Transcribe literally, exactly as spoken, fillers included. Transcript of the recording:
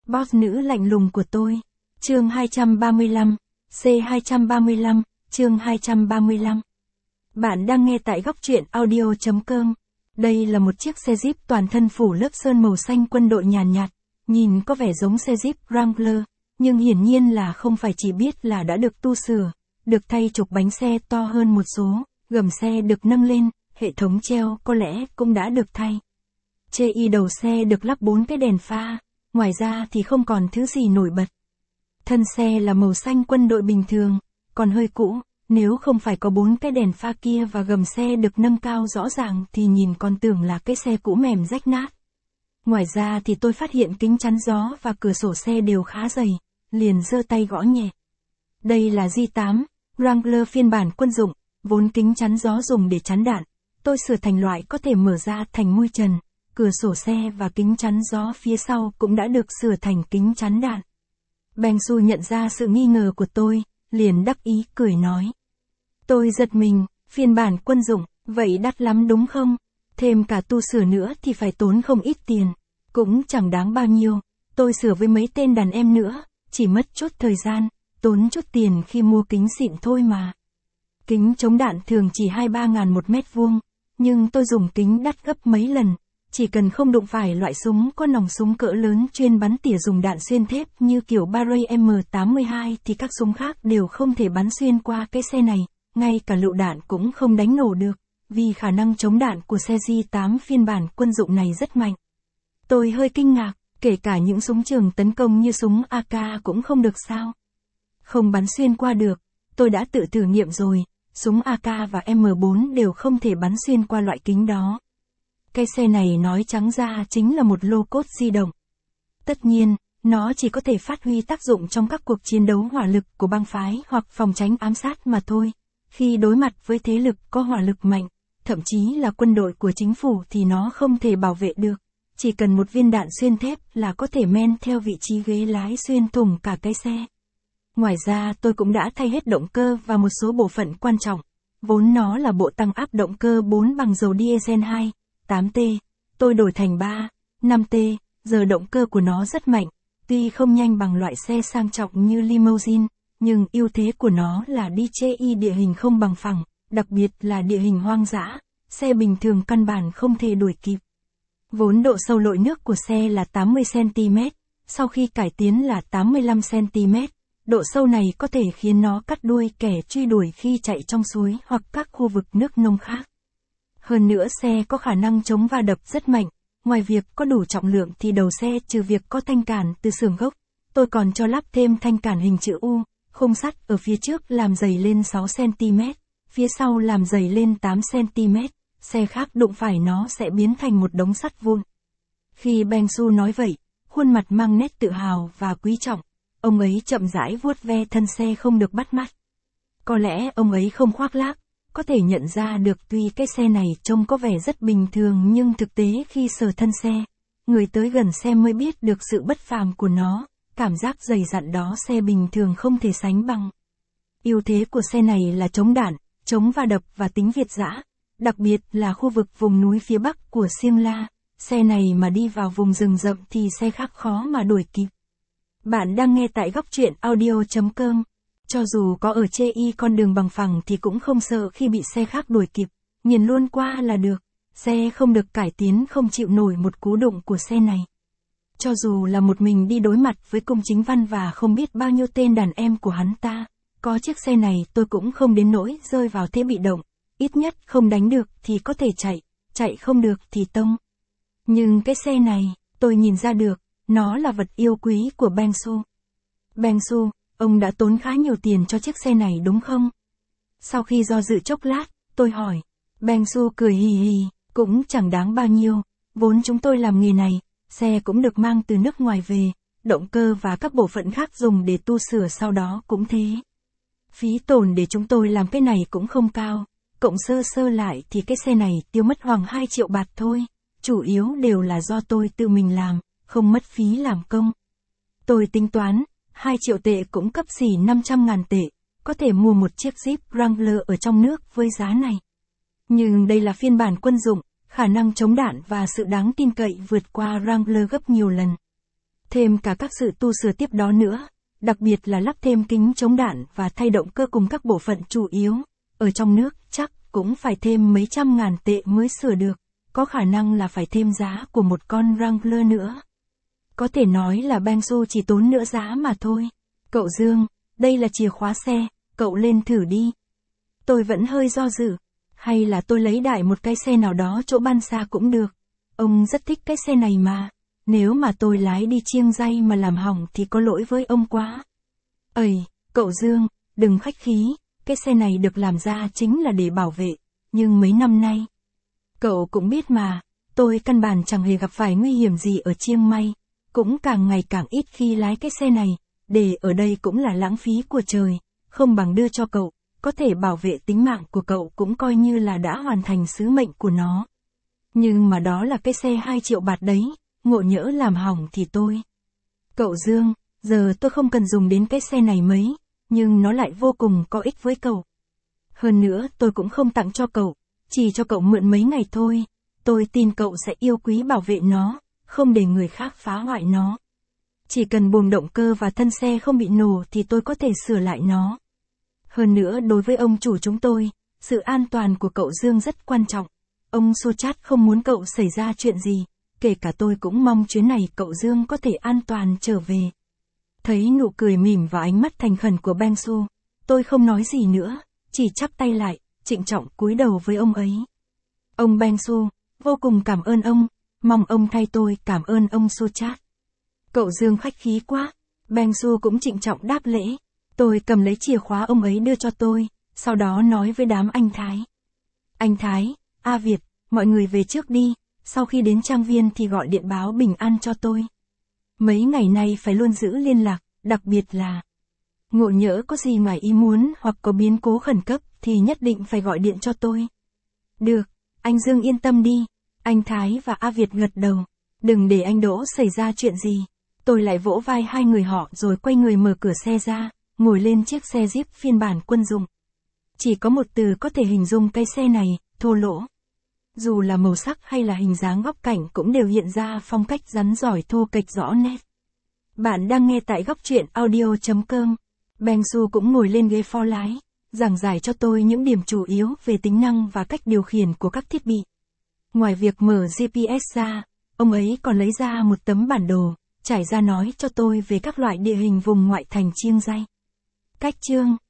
Boss nữ lạnh lùng của tôi. Chương hai trăm ba mươi lăm, C hai trăm ba mươi lăm, chương hai trăm ba mươi lăm. Bạn đang nghe tại góc truyện audio chấm com. Đây là một chiếc xe Jeep toàn thân phủ lớp sơn màu xanh quân đội nhàn nhạt, nhìn có vẻ giống xe Jeep Wrangler, nhưng hiển nhiên là không phải, chỉ biết là đã được tu sửa, được thay trục bánh xe to hơn một số, gầm xe được nâng lên, hệ thống treo có lẽ cũng đã được thay. Chê y đầu xe được lắp bốn cái đèn pha, ngoài ra thì không còn thứ gì nổi bật. Thân xe là màu xanh quân đội bình thường, còn hơi cũ, nếu không phải có bốn cái đèn pha kia và gầm xe được nâng cao rõ ràng thì nhìn còn tưởng là cái xe cũ mềm rách nát. Ngoài ra thì tôi phát hiện kính chắn gió và cửa sổ xe đều khá dày, liền giơ tay gõ nhẹ. Đây là J tám, Wrangler phiên bản quân dụng, vốn kính chắn gió dùng để chắn đạn, tôi sửa thành loại có thể mở ra thành mui trần, cửa sổ xe và kính chắn gió phía sau cũng đã được sửa thành kính chắn đạn. Beng Su nhận ra sự nghi ngờ của tôi, liền đắc ý cười nói. Tôi giật mình, phiên bản quân dụng, vậy đắt lắm đúng không? Thêm cả tu sửa nữa thì phải tốn không ít tiền, cũng chẳng đáng bao nhiêu, tôi sửa với mấy tên đàn em nữa, chỉ mất chút thời gian, tốn chút tiền khi mua kính xịn thôi mà. Kính chống đạn thường chỉ hai ba ngàn một mét vuông, nhưng tôi dùng kính đắt gấp mấy lần, chỉ cần không đụng phải loại súng có nòng súng cỡ lớn chuyên bắn tỉa dùng đạn xuyên thép như kiểu Barrett M tám mươi hai thì các súng khác đều không thể bắn xuyên qua cái xe này, ngay cả lựu đạn cũng không đánh nổ được, vì khả năng chống đạn của xe J tám phiên bản quân dụng này rất mạnh. Tôi hơi kinh ngạc, kể cả những súng trường tấn công như súng A K cũng không được sao? Không bắn xuyên qua được, tôi đã tự thử nghiệm rồi, súng A K và M bốn đều không thể bắn xuyên qua loại kính đó. Cái xe này nói trắng ra chính là một lô cốt di động. Tất nhiên, nó chỉ có thể phát huy tác dụng trong các cuộc chiến đấu hỏa lực của bang phái hoặc phòng tránh ám sát mà thôi. Khi đối mặt với thế lực có hỏa lực mạnh, thậm chí là quân đội của chính phủ thì nó không thể bảo vệ được. Chỉ cần một viên đạn xuyên thép là có thể men theo vị trí ghế lái xuyên thủng cả cái xe. Ngoài ra tôi cũng đã thay hết động cơ và một số bộ phận quan trọng. Vốn nó là bộ tăng áp động cơ bốn bằng dầu diesel hai, tám T, tôi đổi thành ba, năm T, giờ động cơ của nó rất mạnh, tuy không nhanh bằng loại xe sang trọng như limousine, nhưng ưu thế của nó là đi chê y địa hình không bằng phẳng, đặc biệt là địa hình hoang dã, xe bình thường căn bản không thể đuổi kịp. Vốn độ sâu lội nước của xe là tám mươi xăng ti mét, sau khi cải tiến là tám mươi lăm xăng ti mét, độ sâu này có thể khiến nó cắt đuôi kẻ truy đuổi khi chạy trong suối hoặc các khu vực nước nông khác. Hơn nữa xe có khả năng chống va đập rất mạnh, ngoài việc có đủ trọng lượng thì đầu xe trừ việc có thanh cản từ xưởng gốc, tôi còn cho lắp thêm thanh cản hình chữ U, khung sắt ở phía trước làm dày lên sáu xăng ti mét, phía sau làm dày lên tám xăng ti mét, xe khác đụng phải nó sẽ biến thành một đống sắt vụn. Khi Beng Su nói vậy, khuôn mặt mang nét tự hào và quý trọng, ông ấy chậm rãi vuốt ve thân xe không được bắt mắt. Có lẽ ông ấy không khoác lác, có thể nhận ra được tuy cái xe này trông có vẻ rất bình thường nhưng thực tế khi sờ thân xe, người tới gần xe mới biết được sự bất phàm của nó, cảm giác dày dặn đó xe bình thường không thể sánh bằng. Ưu thế của xe này là chống đạn, chống va đập và tính việt dã, đặc biệt là khu vực vùng núi phía bắc của Siêng La, xe này mà đi vào vùng rừng rậm thì xe khác khó mà đuổi kịp. Bạn đang nghe tại góc truyện audio chấm com. Cho dù có ở chê y con đường bằng phẳng thì cũng không sợ khi bị xe khác đuổi kịp, nhìn luôn qua là được, xe không được cải tiến không chịu nổi một cú đụng của xe này. Cho dù là một mình đi đối mặt với Cung Chính Văn và không biết bao nhiêu tên đàn em của hắn ta, có chiếc xe này tôi cũng không đến nỗi rơi vào thế bị động, ít nhất không đánh được thì có thể chạy, chạy không được thì tông. Nhưng cái xe này, tôi nhìn ra được, nó là vật yêu quý của Beng Su. Beng Su, ông đã tốn khá nhiều tiền cho chiếc xe này đúng không? Sau khi do dự chốc lát, tôi hỏi. Beng Su cười hì hì, cũng chẳng đáng bao nhiêu, vốn chúng tôi làm nghề này, xe cũng được mang từ nước ngoài về, động cơ và các bộ phận khác dùng để tu sửa sau đó cũng thế. Phí tổn để chúng tôi làm cái này cũng không cao, cộng sơ sơ lại thì cái xe này tiêu mất khoảng hai triệu bạt thôi, chủ yếu đều là do tôi tự mình làm, không mất phí làm công. Tôi tính toán, hai triệu tệ cũng cấp xỉ năm trăm ngàn tệ, có thể mua một chiếc Jeep Wrangler ở trong nước với giá này. Nhưng đây là phiên bản quân dụng, khả năng chống đạn và sự đáng tin cậy vượt qua Wrangler gấp nhiều lần. thêm cả các sự tu sửa tiếp đó nữa, đặc biệt là lắp thêm kính chống đạn và thay động cơ cùng các bộ phận chủ yếu. Ở trong nước, chắc cũng phải thêm mấy trăm ngàn tệ mới sửa được, có khả năng là phải thêm giá của một con Wrangler nữa. Có thể nói là Benzo chỉ tốn nửa giá mà thôi. Cậu Dương, đây là chìa khóa xe, cậu lên thử đi. Tôi vẫn hơi do dự, hay là tôi lấy đại một cái xe nào đó chỗ ban xa cũng được. Ông rất thích cái xe này mà, nếu mà tôi lái đi chiêng ray mà làm hỏng thì có lỗi với ông quá. Ây, cậu Dương, đừng khách khí, cái xe này được làm ra chính là để bảo vệ, nhưng mấy năm nay, cậu cũng biết mà, tôi căn bản chẳng hề gặp phải nguy hiểm gì ở Chiang Mai, cũng càng ngày càng ít khi lái cái xe này, để ở đây cũng là lãng phí của trời, không bằng đưa cho cậu, có thể bảo vệ tính mạng của cậu cũng coi như là đã hoàn thành sứ mệnh của nó. Nhưng mà đó là cái xe hai triệu bạt đấy, ngộ nhỡ làm hỏng thì tôi. Cậu Dương, giờ tôi không cần dùng đến cái xe này mấy, nhưng nó lại vô cùng có ích với cậu. Hơn nữa tôi cũng không tặng cho cậu, chỉ cho cậu mượn mấy ngày thôi, tôi tin cậu sẽ yêu quý bảo vệ nó, không để người khác phá hoại nó. Chỉ cần buồng động cơ và thân xe không bị nổ thì tôi có thể sửa lại nó. Hơn nữa đối với ông chủ chúng tôi, sự an toàn của cậu Dương rất quan trọng. Ông Suchat không muốn cậu xảy ra chuyện gì, kể cả tôi cũng mong chuyến này cậu Dương có thể an toàn trở về. Thấy nụ cười mỉm và ánh mắt thành khẩn của Benzo, tôi không nói gì nữa, chỉ chắp tay lại, trịnh trọng cúi đầu với ông ấy. Ông Benzo, vô cùng cảm ơn ông, mong ông thay tôi cảm ơn ông Suchat. Cậu Dương khách khí quá, Benzo cũng trịnh trọng đáp lễ. Tôi cầm lấy chìa khóa ông ấy đưa cho tôi, sau đó nói với đám anh Thái. Anh Thái, A Việt, mọi người về trước đi, sau khi đến trang viên thì gọi điện báo bình an cho tôi. Mấy ngày nay phải luôn giữ liên lạc, đặc biệt là ngộ nhỡ có gì ngoài ý muốn hoặc có biến cố khẩn cấp thì nhất định phải gọi điện cho tôi. Được, anh Dương yên tâm đi, anh Thái và A Việt gật đầu, đừng để anh Đỗ xảy ra chuyện gì. Tôi lại vỗ vai hai người họ rồi quay người mở cửa xe ra, ngồi lên chiếc xe Jeep phiên bản quân dụng. Chỉ có một từ có thể hình dung cái xe này, thô lỗ. Dù là màu sắc hay là hình dáng góc cạnh cũng đều hiện ra phong cách rắn giỏi thô kệch rõ nét. Bạn đang nghe tại góc truyện audio chấm com. Benzo cũng ngồi lên ghế phó lái, giảng giải cho tôi những điểm chủ yếu về tính năng và cách điều khiển của các thiết bị. Ngoài việc mở giê pê ét ra, ông ấy còn lấy ra một tấm bản đồ, trải ra nói cho tôi về các loại địa hình vùng ngoại thành Chiang Rai. Cách chương